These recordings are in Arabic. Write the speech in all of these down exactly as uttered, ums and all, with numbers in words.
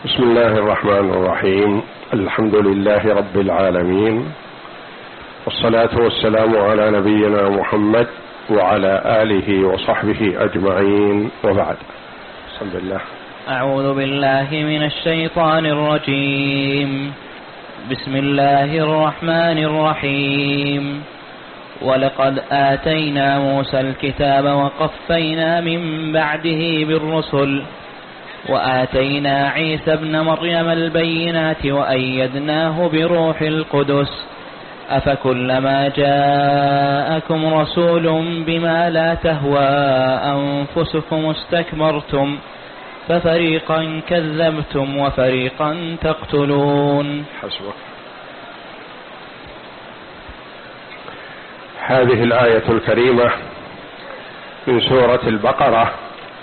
بسم الله الرحمن الرحيم. الحمد لله رب العالمين، والصلاة والسلام على نبينا محمد وعلى آله وصحبه أجمعين، وبعد. بسم الله. أعوذ بالله من الشيطان الرجيم. بسم الله الرحمن الرحيم. ولقد آتينا موسى الكتاب وقفينا من بعده بالرسل وآتينا عيسى ابن مريم البينات وأيدناه بروح القدس أفكلما جاءكم رسول بما لا تهوى أنفسكم استكبرتم ففريقا كذبتم وفريقا تقتلون. حسبك. هذه الآية الكريمة من سورة البقرة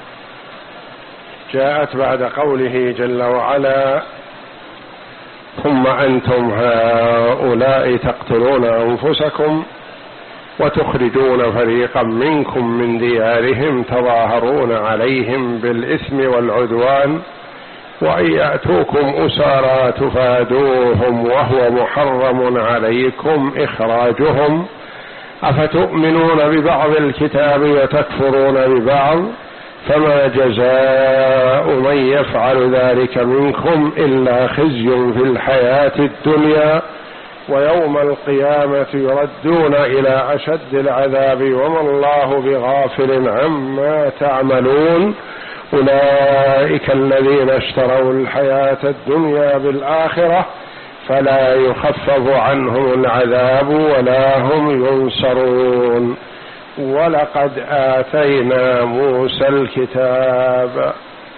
جاءت بعد قوله جل وعلا: ثم أنتم هؤلاء تقتلون أنفسكم وتخرجون فريقا منكم من ديارهم تظاهرون عليهم بالإثم والعدوان وإن يأتوكم أسارى تفادوهم وهو محرم عليكم إخراجهم أفتؤمنون ببعض الكتاب وتكفرون ببعض فما جزاء من يفعل ذلك منكم إلا خزي في الحياة الدنيا ويوم القيامة يردون إلى أشد العذاب وما الله بغافل عما تعملون أولئك الذين اشتروا الحياة الدنيا بالآخرة فلا يخفف عنهم العذاب ولا هم ينصرون. ولقد آتينا موسى الكتاب.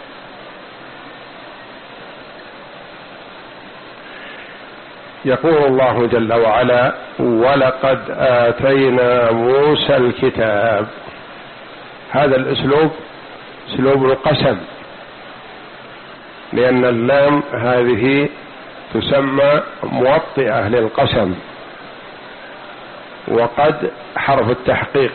يقول الله جل وعلا: ولقد آتينا موسى الكتاب. هذا الأسلوب أسلوب القسم، لأن اللام هذه تسمى موطئة للقسم، وقد حرف التحقيق،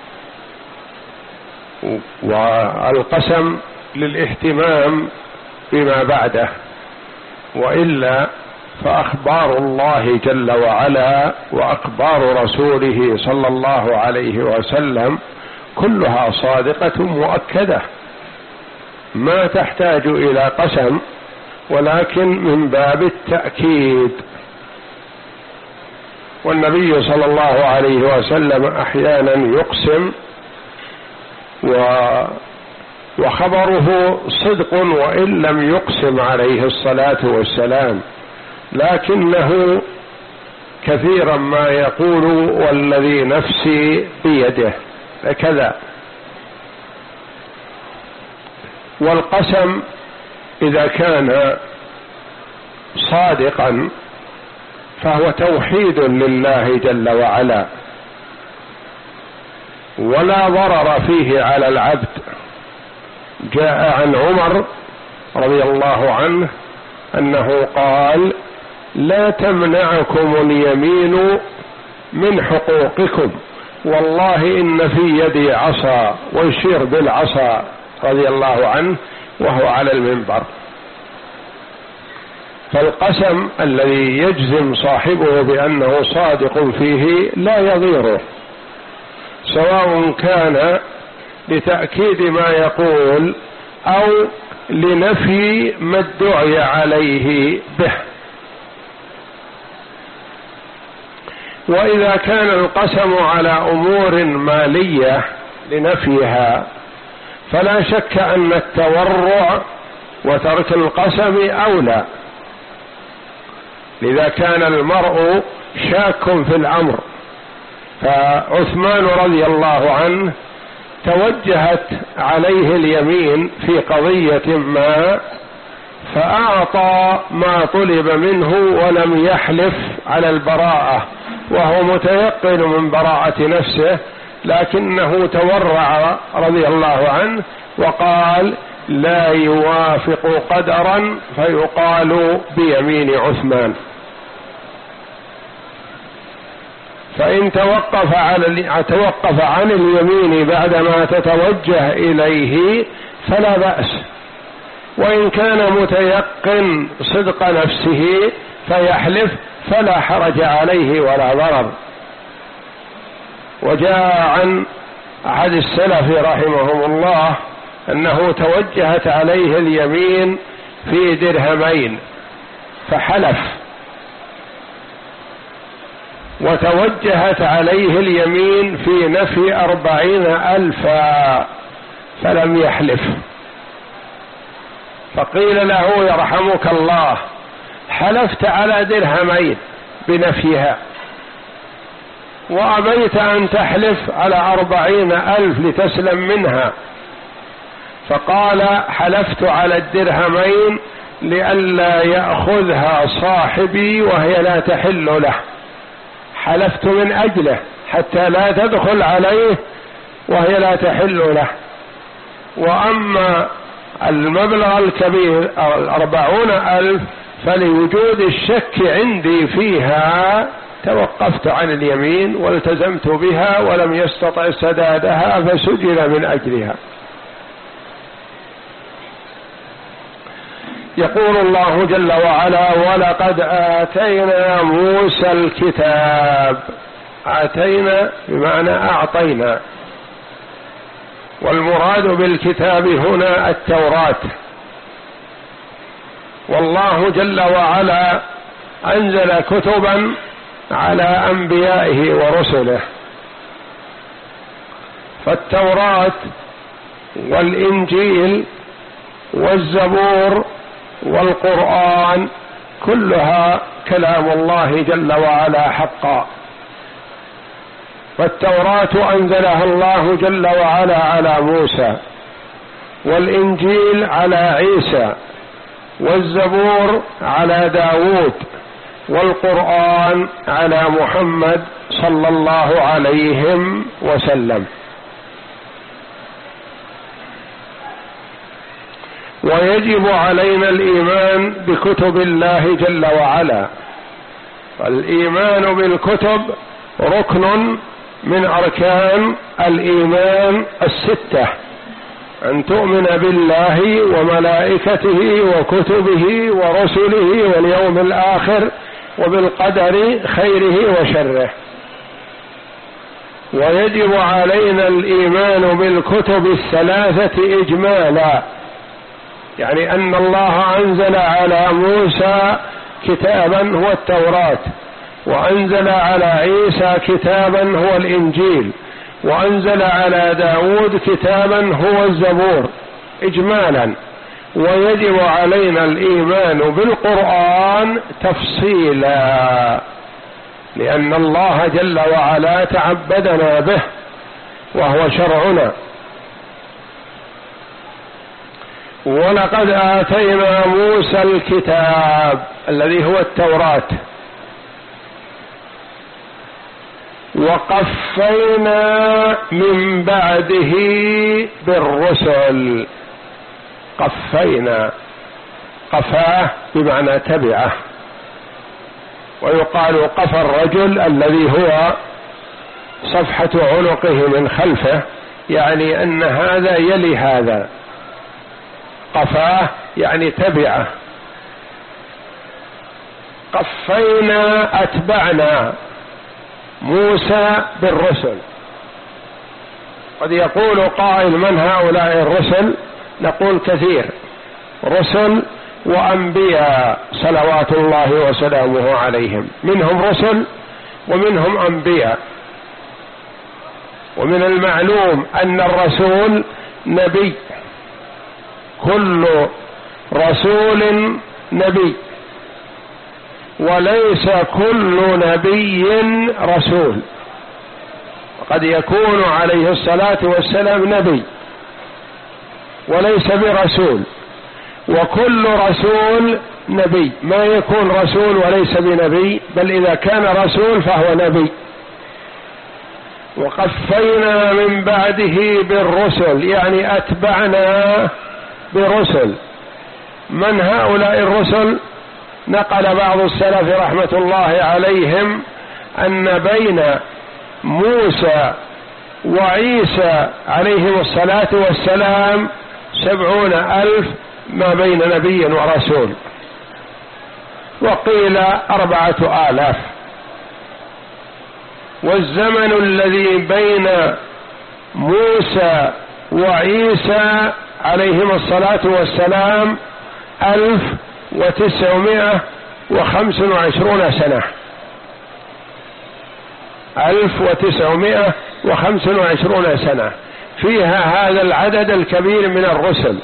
والقسم للاهتمام بما بعده، وإلا فأخبار الله جل وعلا وأخبار رسوله صلى الله عليه وسلم كلها صادقة مؤكدة ما تحتاج إلى قسم، ولكن من باب التأكيد. والنبي صلى الله عليه وسلم أحيانا يقسم وخبره صدق وإن لم يقسم عليه الصلاة والسلام، لكنه كثيرا ما يقول والذي نفسي بيده كذا. والقسم إذا كان صادقا فهو توحيد لله جل وعلا ولا ضرر فيه على العبد. جاء عن عمر رضي الله عنه أنه قال: لا تمنعكم اليمين من حقوقكم، والله إن في يدي عصا، ويشير بالعصا رضي الله عنه وهو على المنبر. فالقسم الذي يجزم صاحبه بأنه صادق فيه لا يضيره، سواء كان لتأكيد ما يقول أو لنفي ما ادعي عليه به. وإذا كان القسم على أمور مالية لنفيها فلا شك أن التورع وترك القسم أولى. لذا كان المرء شاك في الأمر، فعثمان رضي الله عنه توجهت عليه اليمين في قضية ما فأعطى ما طلب منه ولم يحلف على البراءة، وهو متيقن من براءة نفسه، لكنه تورع رضي الله عنه وقال: لا يوافق قدرا فيقال بيمين عثمان. فإن توقف على توقف عن اليمين بعدما تتوجه إليه فلا بأس، وإن كان متيقن صدق نفسه فيحلف فلا حرج عليه ولا ضرر. وجاء عن أحد السلف رحمهم الله أنه توجهت عليه اليمين في درهمين فحلف، وتوجهت عليه اليمين في نفي أربعين ألفا فلم يحلف، فقيل له يرحمك الله حلفت على درهمين بنفيها وأبيت أن تحلف على أربعين ألف لتسلم منها، فقال حلفت على الدرهمين لئلا يأخذها صاحبي وهي لا تحل له، حلفت من أجله حتى لا تدخل عليه وهي لا تحل له. وأما المبلغ الكبير الأربعون ألف فلوجود الشك عندي فيها توقفت عن اليمين والتزمت بها ولم يستطع سدادها فسجل من أجلها. يقول الله جل وعلا ولقد آتينا موسى الكتاب. آتينا بمعنى أعطينا، والمراد بالكتاب هنا التوراة. والله جل وعلا أنزل كتبا على أنبيائه ورسله، فالتوراة والإنجيل والزبور والقرآن كلها كلام الله جل وعلا حقا. فالتوراة أنزلها الله جل وعلا على موسى، والإنجيل على عيسى، والزبور على داود، والقرآن على محمد صلى الله عليه وسلم. ويجب علينا الإيمان بكتب الله جل وعلا. الإيمان بالكتب ركن من أركان الإيمان الستة، أن تؤمن بالله وملائكته وكتبه ورسله واليوم الآخر وبالقدر خيره وشره. ويجب علينا الإيمان بالكتب الثلاثة إجمالا، يعني أن الله أنزل على موسى كتابا هو التوراة، وأنزل على عيسى كتابا هو الإنجيل، وأنزل على داود كتابا هو الزبور إجمالا. ويجب علينا الإيمان بالقرآن تفصيلا، لأن الله جل وعلا تعبدنا به وهو شرعنا. ولقد آتينا موسى الكتاب الذي هو التوراة، وقفينا من بعده بالرسل. قفينا، قفاه بمعنى تبعه، ويقال قفى الرجل الذي هو صفحة عنقه من خلفه، يعني أن هذا يلي هذا. قفاه يعني تبعه. قفينا أتبعنا موسى بالرسل. قد يقول قائل من هؤلاء الرسل؟ نقول كثير، رسل وأنبياء صلوات الله وسلامه عليهم، منهم رسل ومنهم أنبياء. ومن المعلوم أن الرسول نبي، كل رسول نبي، وليس كل نبي رسول. قد يكون عليه الصلاة والسلام نبي وليس برسول، وكل رسول نبي، ما يكون رسول وليس بنبي، بل إذا كان رسول فهو نبي. وقفينا من بعده بالرسل، يعني أتبعنا برسل. من هؤلاء الرسل؟ نقل بعض السلف رحمة الله عليهم أن بين موسى وعيسى عليهم الصلاة والسلام سبعون ألف ما بين نبي ورسول، وقيل أربعة آلاف. والزمن الذي بين موسى وعيسى عليهما الصلاة والسلام ألف وتسعمائة وخمس وعشرون سنة، ألف وتسعمائة وخمس وعشرون سنة، فيها هذا العدد الكبير من الرسل،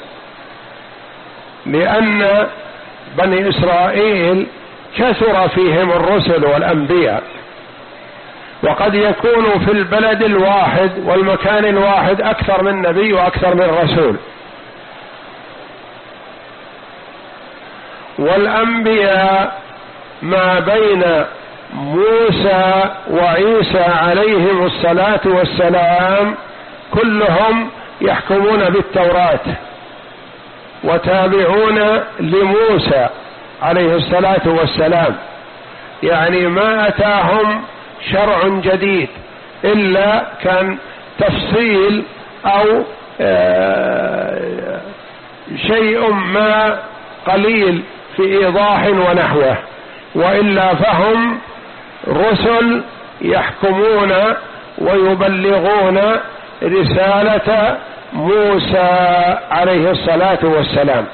لأن بني إسرائيل كثر فيهم الرسل والأنبياء، وقد يكون في البلد الواحد والمكان الواحد أكثر من نبي وأكثر من رسول. والأنبياء ما بين موسى وعيسى عليهم الصلاة والسلام كلهم يحكمون بالتوراة وتابعون لموسى عليه الصلاة والسلام، يعني ما أتاهم شرع جديد إلا كان تفصيل أو شيء ما قليل في إيضاح ونحوه، وإلا فهم رسل يحكمون ويبلغون رسالة موسى عليه الصلاة والسلام.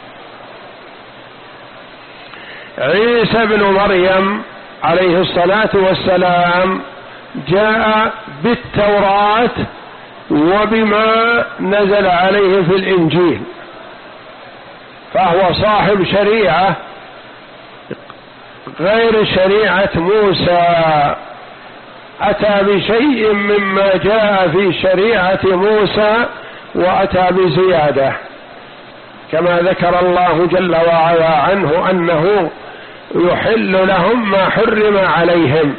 عيسى بن مريم عليه الصلاة والسلام جاء بالتوراة وبما نزل عليه في الإنجيل، فهو صاحب شريعة غير شريعة موسى، أتى بشيء مما جاء في شريعة موسى وأتى بزيادة، كما ذكر الله جل وعلا عنه أنه يحل لهم ما حرم عليهم.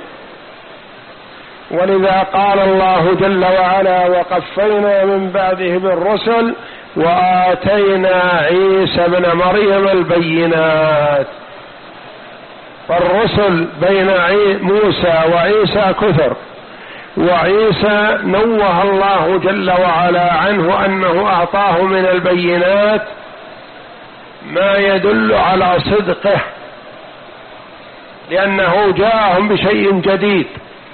ولذا قال الله جل وعلا: وقفينا من بعده بالرسل وآتينا عيسى ابن مريم البينات. فالرسل بين موسى وعيسى كثر، وعيسى نوه الله جل وعلا عنه أنه أعطاه من البينات ما يدل على صدقه، لأنه جاءهم بشيء جديد،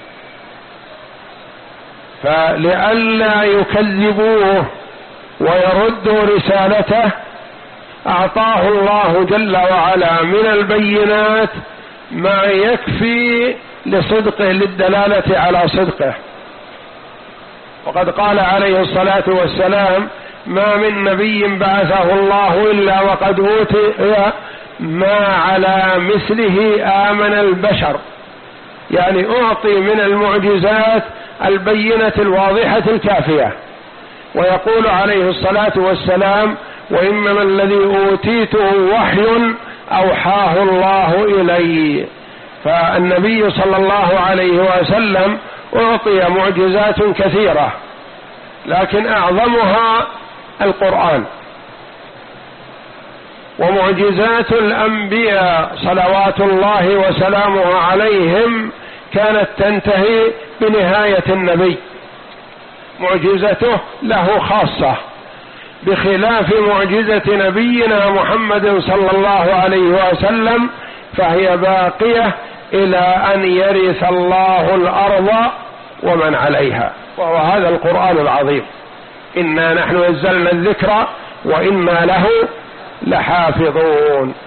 فلئلا يكذبوه ويردوا رسالته أعطاه الله جل وعلا من البينات ما يكفي لصدقه، للدلالة على صدقه. وقد قال عليه الصلاة والسلام: ما من نبي بعثه الله إلا وقد أوتي ما على مثله آمن البشر، يعني أعطي من المعجزات البينة الواضحة الكافية. ويقول عليه الصلاة والسلام: وإنما الذي أوتيته وحي أوحاه الله إلي. فالنبي صلى الله عليه وسلم أعطي معجزات كثيرة، لكن أعظمها القرآن. ومعجزات الأنبياء صلوات الله وسلامه عليهم كانت تنتهي بنهاية النبي، معجزته له خاصة، بخلاف معجزة نبينا محمد صلى الله عليه وسلم فهي باقية إلى أن يرث الله الأرض ومن عليها، وهو هذا القرآن العظيم. إنا نحن نزلنا الذكر وإنا له لحافظون.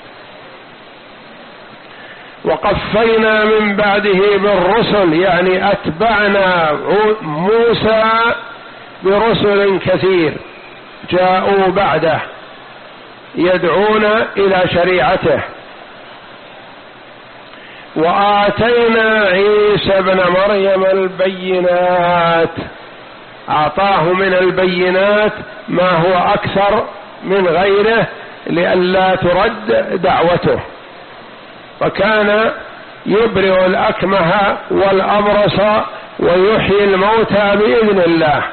وقفينا من بعده بالرسل، يعني أتبعنا موسى برسل كثير جاءوا بعده يدعون إلى شريعته. وآتينا عيسى ابن مريم البينات، أعطاه من البينات ما هو أكثر من غيره لئلا ترد دعوته، فكان يبرئ الأكمه والأبرص ويحيي الموتى بإذن الله،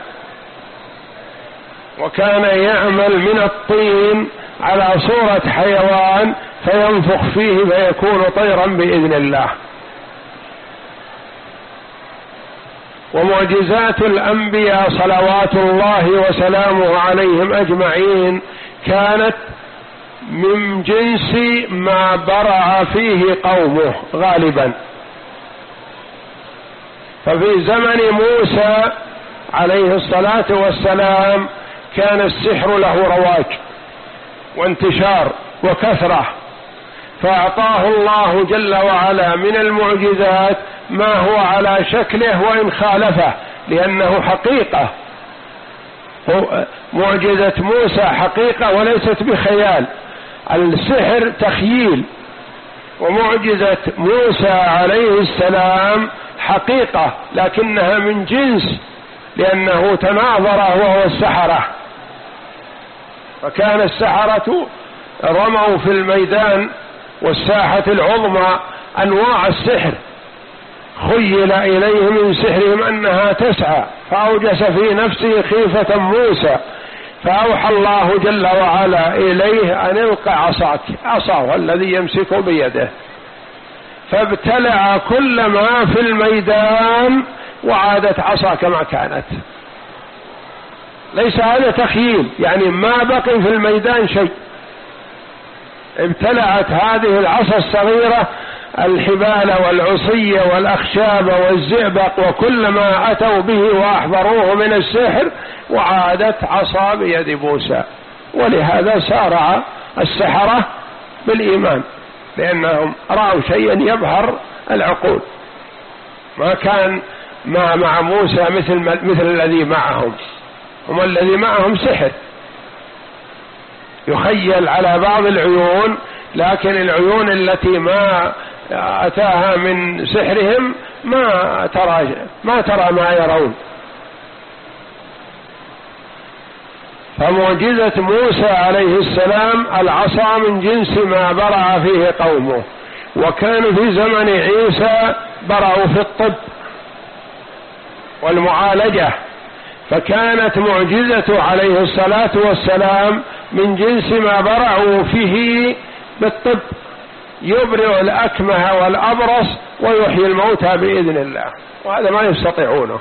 وكان يعمل من الطين على صورة حيوان فينفخ فيه فيكون طيرا بإذن الله. ومعجزات الأنبياء صلوات الله وسلامه عليهم أجمعين كانت من جنس ما برع فيه قومه غالبا. ففي زمن موسى عليه الصلاة والسلام كان السحر له رواج وانتشار وكثرة، فأعطاه الله جل وعلا من المعجزات ما هو على شكله وإن خالفه، لأنه حقيقة. معجزة موسى حقيقة وليست بخيال، السحر تخييل، ومعجزة موسى عليه السلام حقيقة لكنها من جنس، لأنه تناظر وهو السحرة. فكان السحرة رموا في الميدان والساحة العظمى أنواع السحر، خيل إليه من سحرهم أنها تسعى، فأوجس في نفسه خيفة موسى، فأوحى الله جل وعلا إليه أن القى عصاك، عصاه الذي يمسك بيده، فابتلع كل ما في الميدان وعادت عصا كما كانت. ليس هذا تخييل، يعني ما بقي في الميدان شيء. ابتلعت هذه العصا الصغيرة الحبال والعصي والأخشاب والزئبق وكل ما أتوا به وأحضروه من السحر، وعادت عصا بيد موسى. ولهذا سارع السحرة بالإيمان، لأنهم رأوا شيئا يبهر العقول. ما كان ما مع موسى مثل مثل الذي معهم، هم الذي معهم سحر يخيل على بعض العيون، لكن العيون التي ما أتاها من سحرهم ما ترى ما ترى ما يرون. فمعجزة موسى عليه السلام العصا من جنس ما برع فيه قومه. وكان في زمن عيسى برعوا في الطب والمعالجة، فكانت معجزة عليه الصلاة والسلام من جنس ما برعوا فيه بالطب، يبرئ الأكمه والأبرص ويحيي الموتى بإذن الله، وهذا ما يستطيعونه.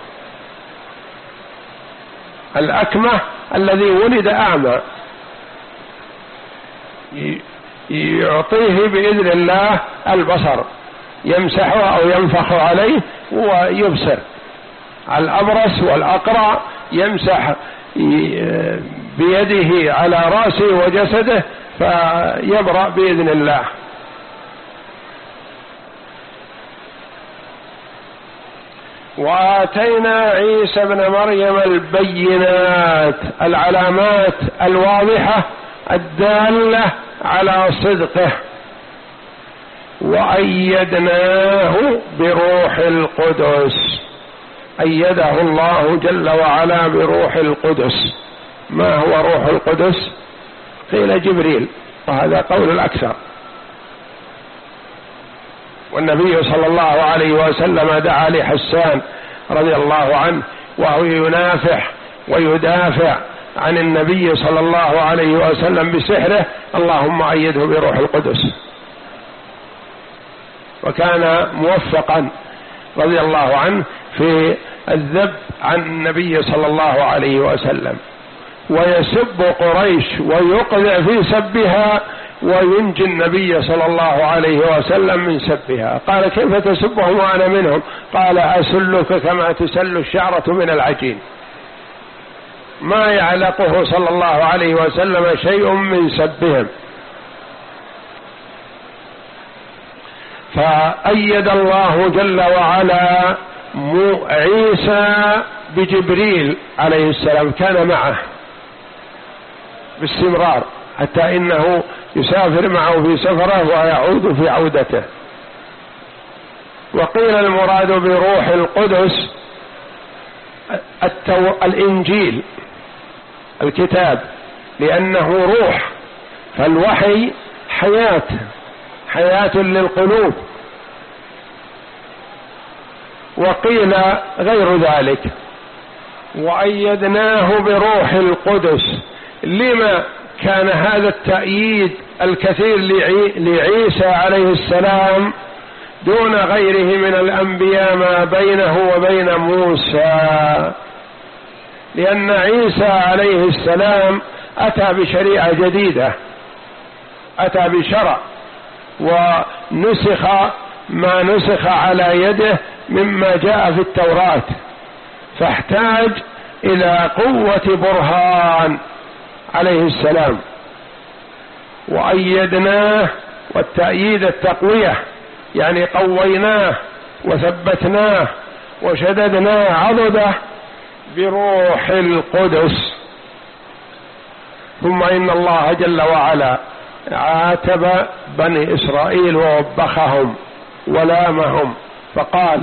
الأكمه الذي ولد أعمى يعطيه بإذن الله البصر، يمسحه أو ينفخ عليه ويبصر. الأبرص والأقرع يمسح بيده على رأسه وجسده فيبرأ بإذن الله. وآتينا عيسى ابن مريم البينات، العلامات الواضحة الدالة على صدقه، وأيدناه بروح القدس. أيده الله جل وعلا بروح القدس. ما هو روح القدس؟ قيل جبريل، وهذا قول الأكثر. والنبي صلى الله عليه وسلم دعا لحسان رضي الله عنه وهو ينافح ويدافع عن النبي صلى الله عليه وسلم بسحره: اللهم أيده بروح القدس. وكان موفقا رضي الله عنه في الذب عن النبي صلى الله عليه وسلم، ويسب قريش ويقذع في سبها وينجي النبي صلى الله عليه وسلم من سبها. قال: كيف تسبهم وأنا منهم؟ قال: أسلك كما تسل الشعرة من العجين. ما يعلقه صلى الله عليه وسلم شيء من سبهم. فأيد الله جل وعلا عيسى بجبريل عليه السلام، كان معه باستمرار حتى إنه يسافر معه في سفره ويعود في عودته. وقيل المراد بروح القدس التو... الإنجيل، الكتاب، لأنه روح، فالوحي حياة حياة للقلوب. وقيل غير ذلك. وأيدناه بروح القدس. لما كان هذا التأييد الكثير لعيسى عليه السلام دون غيره من الأنبياء ما بينه وبين موسى؟ لأن عيسى عليه السلام أتى بشريعة جديدة، أتى بشرع ونسخ ما نسخ على يده مما جاء في التوراة، فاحتاج إلى قوة برهان عليه السلام، وأيدناه، والتأييد التقوية يعني قويناه وثبتناه وشددناه عضده بروح القدس. ثم إن الله جل وعلا عاتب بني إسرائيل ووبخهم ولامهم فقال: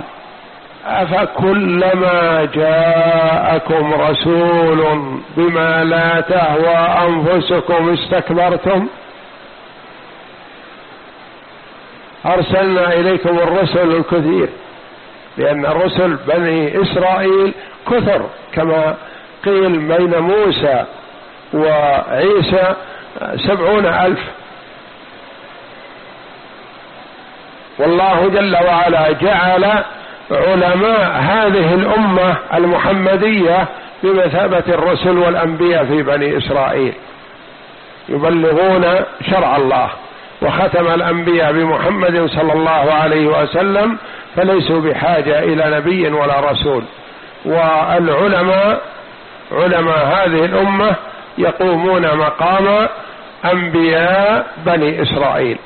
أفكلما جاءكم رسول بما لا تهوى أنفسكم استكبرتم؟ أرسلنا إليكم الرسل الكثير، لأن الرسل بني إسرائيل كثر كما قيل بين موسى وعيسى سبعون ألف. والله جل وعلا جعل علماء هذه الأمة المحمدية بمثابة الرسل والأنبياء في بني إسرائيل، يبلغون شرع الله، وختم الأنبياء بمحمد صلى الله عليه وسلم، فليسوا بحاجة إلى نبي ولا رسول. والعلماء علماء هذه الأمة يقومون مقام أنبياء بني إسرائيل.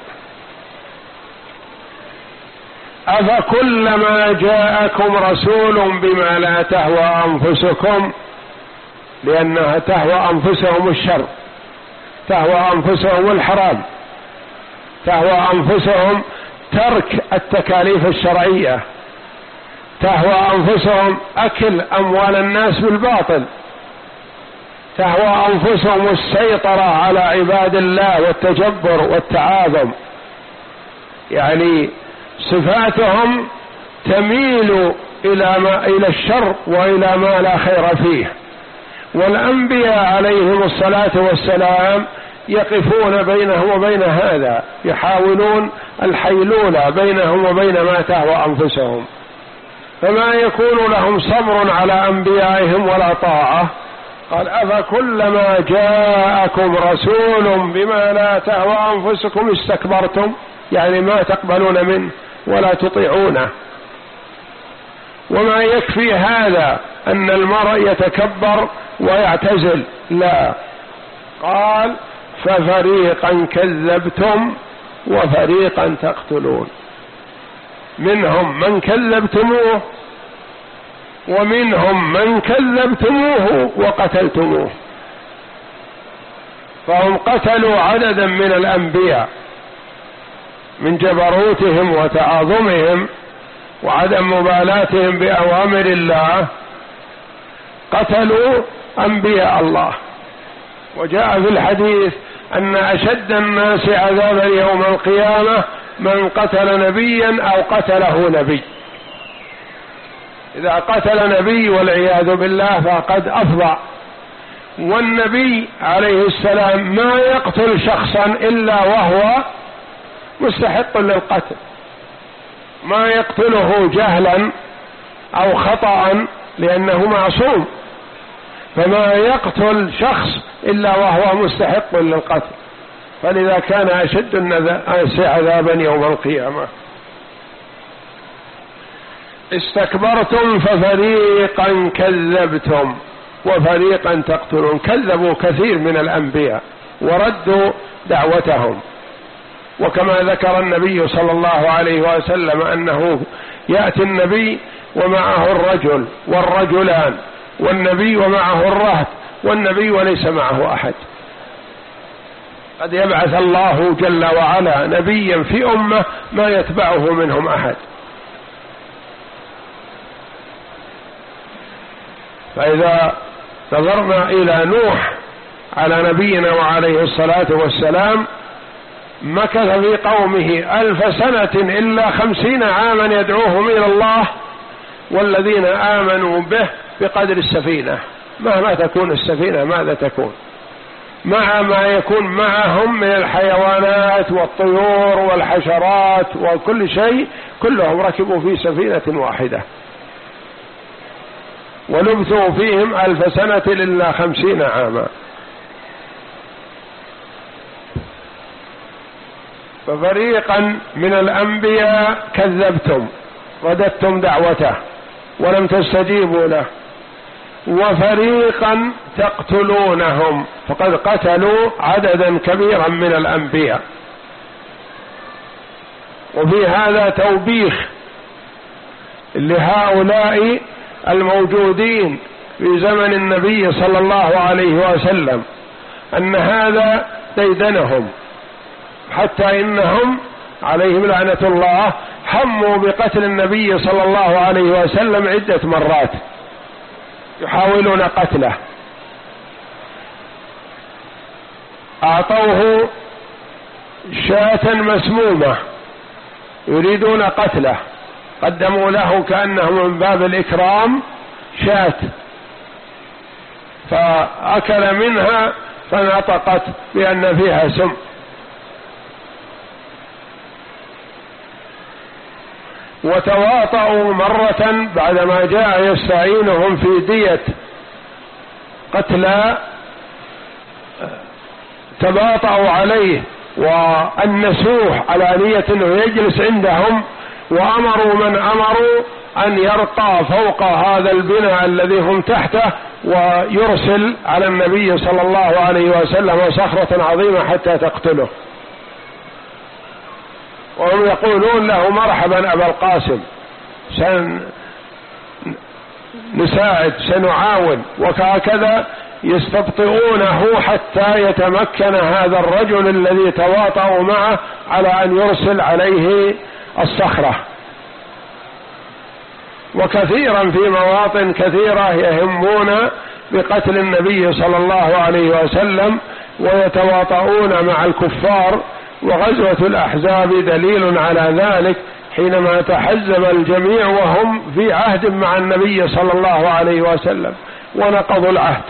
أفكلما جاءكم رسول بما لا تهوى أنفسكم، لأنها تهوى أنفسهم الشر، تهوى أنفسهم الحرام، تهوى أنفسهم ترك التكاليف الشرعية، تهوى أنفسهم أكل أموال الناس بالباطل، تهوى أنفسهم السيطرة على عباد الله والتجبر والتعاظم، يعني صفاتهم تميل إلى ما إلى الشر وإلى ما لا خير فيه. والأنبياء عليهم الصلاة والسلام يقفون بينهم وبين هذا، يحاولون الحيلولة بينهم وبين ما تهوى أنفسهم، فما يكون لهم صبر على أنبيائهم ولا طاعة. قال: أفكلما جاءكم رسول بما لا تهوى أنفسكم استكبرتم، يعني ما تقبلون منه ولا تطيعونه. وما يكفي هذا أن المرء يتكبر ويعتزل، لا، قال: ففريقا كذبتم وفريقا تقتلون، منهم من كذبتموه ومنهم من كذبتموه وقتلتموه. فهم قتلوا عددا من الأنبياء من جبروتهم وتعاظمهم وعدم مبالاتهم بأوامر الله، قتلوا أنبياء الله. وجاء في الحديث أن أشد الناس عذابا يوم القيامة من قتل نبيا أو قتله نبي. إذا قتل نبي والعياذ بالله فقد أفضع. والنبي عليه السلام ما يقتل شخصا إلا وهو مستحق للقتل، ما يقتله جهلا أو خطأ لأنه معصوم، فما يقتل شخص إلا وهو مستحق للقتل. فلذا كان أشد الناس عذابا يوم القيامة. استكبرتم ففريقا كذبتم وفريقا تقتلون. كذبوا كثير من الأنبياء وردوا دعوتهم. وكما ذكر النبي صلى الله عليه وسلم أنه يأتي النبي ومعه الرجل والرجلان، والنبي ومعه الرهط، والنبي وليس معه أحد. قد يبعث الله جل وعلا نبيا في أمة ما يتبعه منهم أحد. فإذا نظرنا إلى نوح على نبينا وعليه الصلاة والسلام، مكث في قومه ألف سنة إلا خمسين عاما يدعوهم إلى الله، والذين آمنوا به بقدر السفينة. مهما تكون السفينة ماذا تكون مع ما يكون معهم من الحيوانات والطيور والحشرات وكل شيء، كلهم ركبوا في سفينة واحدة ولبثوا فيهم ألف سنة إلا خمسين عاما. ففريقا من الأنبياء كذبتم رددتم دعوته ولم تستجيبوا له، وفريقا تقتلونهم فقد قتلوا عددا كبيرا من الأنبياء. وفي هذا توبيخ لهؤلاء الموجودين في زمن النبي صلى الله عليه وسلم، أن هذا ديدنهم، حتى إنهم عليهم لعنة الله هموا بقتل النبي صلى الله عليه وسلم عدة مرات يحاولون قتله، أعطوه شاة مسمومة يريدون قتله، قدموا له كأنه من باب الإكرام شاة، فأكل منها فنطقت بأن فيها سم. وتواطؤوا مرة بعدما جاء يستعينهم في دية قتلى، تباطؤوا عليه وأنسوه على نية أنه يجلس عندهم، وأمروا من أمروا أن يرقى فوق هذا البناء الذي هم تحته ويرسل على النبي صلى الله عليه وسلم صخرة عظيمة حتى تقتله. وهم يقولون له مرحبا أبا القاسم، سنساعد سنعاون، وكذا يستبطئونه حتى يتمكن هذا الرجل الذي تواطؤوا معه على أن يرسل عليه الصخرة. وكثيرا في مواطن كثيرة يهمون بقتل النبي صلى الله عليه وسلم ويتواطؤون مع الكفار، وغزوة الأحزاب دليل على ذلك، حينما تحزب الجميع وهم في عهد مع النبي صلى الله عليه وسلم ونقضوا العهد.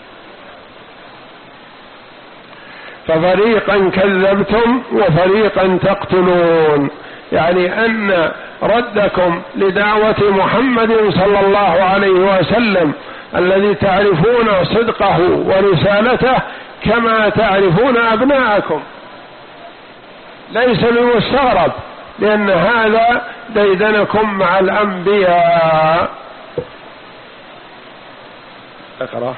ففريقا كذبتم وفريقا تقتلون، يعني أن ردكم لدعوة محمد صلى الله عليه وسلم الذي تعرفون صدقه ورسالته كما تعرفون أبناءكم ليس بمستغرب، لأن هذا ديدنكم مع الأنبياء. اقرأ.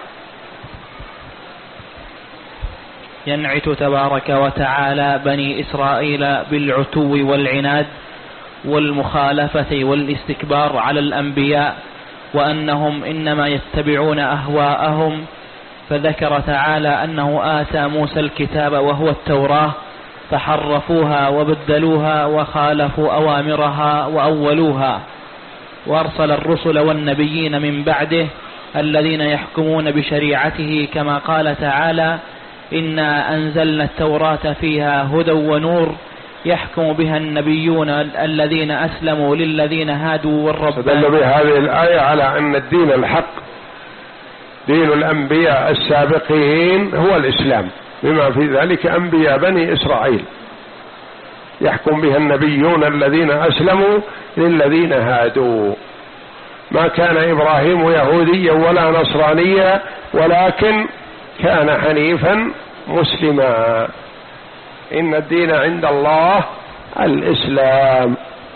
ينعت تبارك وتعالى بني إسرائيل بالعتو والعناد والمخالفة والاستكبار على الأنبياء، وأنهم إنما يتبعون أهواءهم، فذكر تعالى أنه آتى موسى الكتاب وهو التوراة فحرفوها وبدلوها وخالفوا أوامرها وأولوها، وأرسل الرسل والنبيين من بعده الذين يحكمون بشريعته، كما قال تعالى إنا أنزلنا التوراة فيها هدى ونور يحكم بها النبيون الذين أسلموا للذين هادوا والربانيون. استدل بهذه الآية على أن الدين الحق دين الأنبياء السابقين هو الإسلام، بما في ذلك أنبياء بني إسرائيل يحكم بها النبيون الذين أسلموا للذين هادوا. ما كان إبراهيم يهوديا ولا نصرانيا، ولكن كان حنيفا مسلما. إن الدين عند الله الإسلام.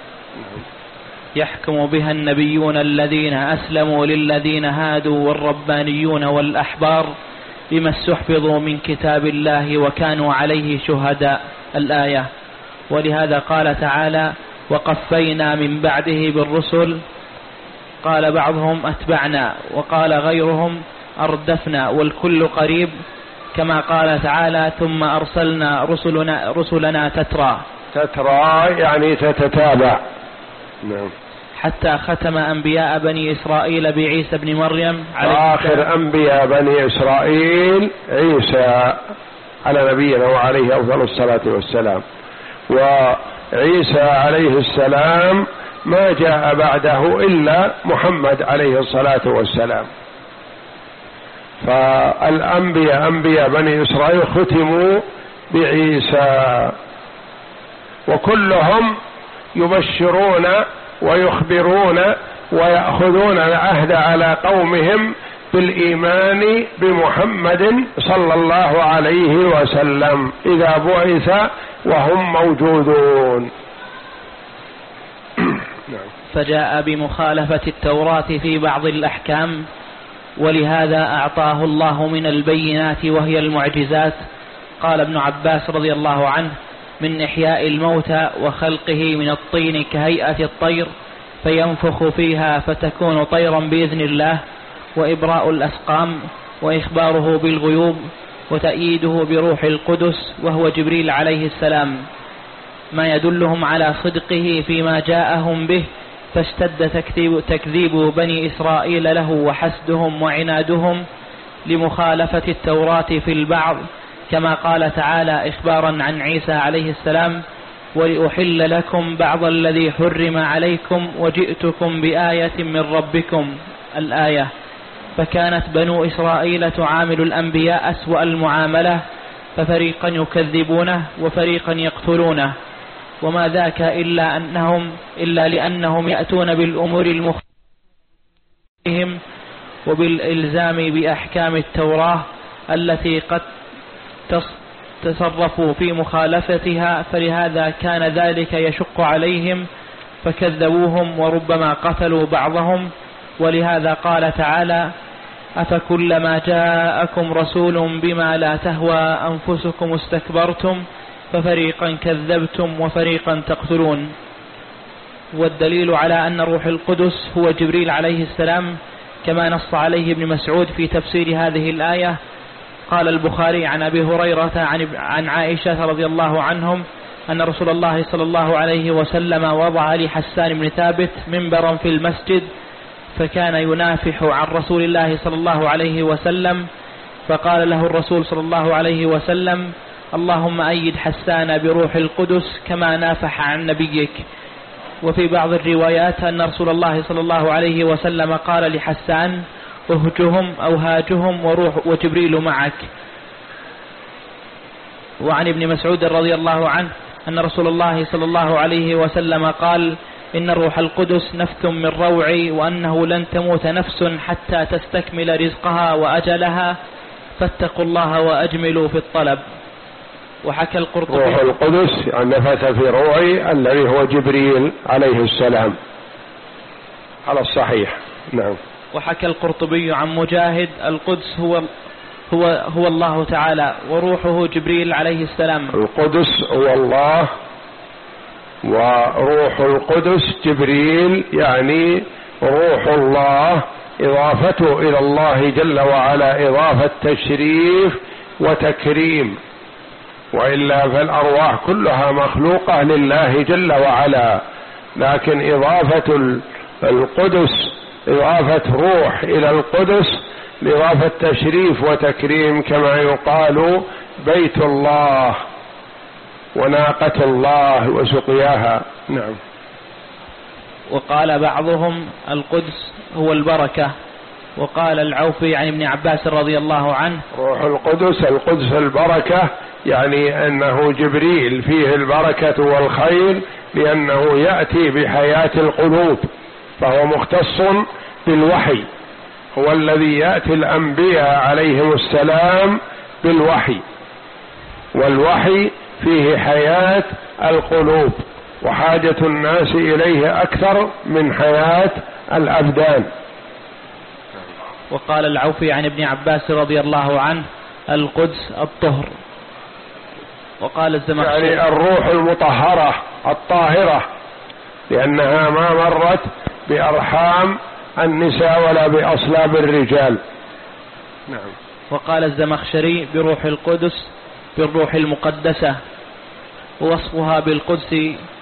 يحكم بها النبيون الذين أسلموا للذين هادوا والربانيون والأحبار بما استحفظوا من كتاب الله وكانوا عليه شهداء، الآية. ولهذا قال تعالى وقفينا من بعده بالرسل، قال بعضهم أتبعنا وقال غيرهم أردفنا، والكل قريب، كما قال تعالى ثم أرسلنا رسلنا, رسلنا تترى تترى يعني تتتابع. نعم. حتى ختم أنبياء بني إسرائيل بعيسى بن مريم آخر أنبياء بني إسرائيل عيسى على نبينا وعليه أفضل الصلاة والسلام. وعيسى عليه السلام ما جاء بعده إلا محمد عليه الصلاة والسلام. فالأنبياء أنبياء بني إسرائيل ختموا بعيسى، وكلهم يبشرون ويخبرون ويأخذون العهد على قومهم بالإيمان بمحمد صلى الله عليه وسلم إذا بعث وهم موجودون. فجاء بمخالفة التوراة في بعض الأحكام، ولهذا أعطاه الله من البينات وهي المعجزات. قال ابن عباس رضي الله عنه: من إحياء الموتى وخلقه من الطين كهيئة الطير فينفخ فيها فتكون طيرا بإذن الله، وإبراء الأسقام، وإخباره بالغيوب، وتأييده بروح القدس وهو جبريل عليه السلام، ما يدلهم على صدقه فيما جاءهم به، فاشتد تكذيب, تكذيب بني إسرائيل له وحسدهم وعنادهم لمخالفة التوراة في البعض، كما قال تعالى إخبارا عن عيسى عليه السلام: ولأحل لكم بعض الذي حرم عليكم وجئتكم بآية من ربكم، الآية. فكانت بنو إسرائيل تعامل الأنبياء أسوأ المعاملة، ففريقا يكذبونه وفريقا يقتلونه، وما ذاك إلا أنهم إلا لأنهم يأتون بالأمور المخالفة وبالإلزام بأحكام التوراة التي قد تصرفوا في مخالفتها، فلهذا كان ذلك يشق عليهم فكذبوهم وربما قتلوا بعضهم. ولهذا قال تعالى: أفكلما جاءكم رسول بما لا تهوى أنفسكم استكبرتم ففريقا كذبتم وفريقا تقتلون. والدليل على أن روح القدس هو جبريل عليه السلام كما نص عليه ابن مسعود في تفسير هذه الآية. قال البخاري عن أبي هريرة عن عائشة رضي الله عنهم أن رسول الله صلى الله عليه وسلم وضع لحسان بن ثابت منبرا في المسجد، فكان ينافح عن رسول الله صلى الله عليه وسلم، فقال له الرسول صلى الله عليه وسلم: اللهم أيد حسان بروح القدس كما نافح عن نبيك. وفي بعض الروايات أن رسول الله صلى الله عليه وسلم قال لحسان: اهجهم أو هاجهم وروح وجبريل معك. وعن ابن مسعود رضي الله عنه أن رسول الله صلى الله عليه وسلم قال: إن روح القدس نفث من روعي، وأنه لن تموت نفس حتى تستكمل رزقها وأجلها، فاتقوا الله وأجملوا في الطلب. وحكى القرطبي: روح القدس يعني نفث في روعي الذي هو جبريل عليه السلام على الصحيح. نعم. وحكى القرطبي عن مجاهد: القدس هو هو هو الله تعالى، وروحه جبريل عليه السلام. القدس هو الله، وروح القدس جبريل، يعني روح الله إضافته إلى الله جل وعلا إضافة تشريف وتكريم، وإلا فالأرواح كلها مخلوقة لله جل وعلا، لكن إضافة القدس إضافة روح إلى القدس لإضافة تشريف وتكريم، كما يقال بيت الله وناقة الله وسقياها. نعم. وقال بعضهم: القدس هو البركة. وقال العوفي عن ابن عباس رضي الله عنه: روح القدس القدس البركة، يعني أنه جبريل فيه البركة والخير، لأنه يأتي بحياة القلوب، فهو مختص بالوحي، هو الذي يأتي الأنبياء عليهم السلام بالوحي، والوحي فيه حياة القلوب، وحاجة الناس إليه أكثر من حياة الأبدان. وقال العوفي عن ابن عباس رضي الله عنه: القدس الطهر. وقال الزمخشري: يعني الروح المطهرة الطاهرة، لأنها ما مرت بأرحام النساء ولا بأصلاب الرجال. نعم. وقال الزمخشري: بروح القدس بالروح المقدسة، ووصفها بالقدس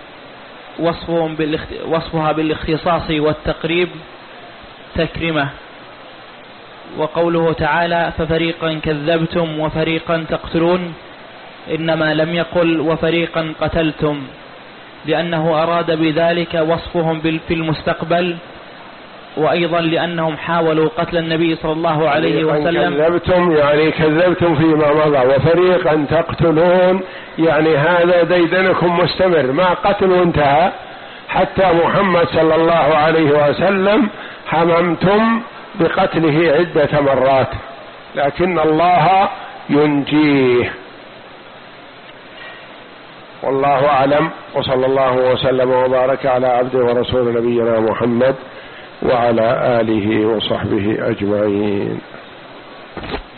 وصفها بالاختصاص والتقريب تكرمة. وقوله تعالى: ففريقا كذبتم وفريقا تقتلون، إنما لم يقل وفريقا قتلتم، لأنه أراد بذلك وصفهم في المستقبل، وأيضا لأنهم حاولوا قتل النبي صلى الله عليه وسلم. كذبتم يعني كذبتم فيما مضى، وفريقا تقتلون يعني هذا ديدنكم مستمر، ما قتل انتهى، حتى محمد صلى الله عليه وسلم هممتم بقتله عدة مرات، لكن الله ينجيه. والله أعلم، وصلى الله وسلم وبارك على عبده ورسول نبينا محمد وعلى آله وصحبه أجمعين.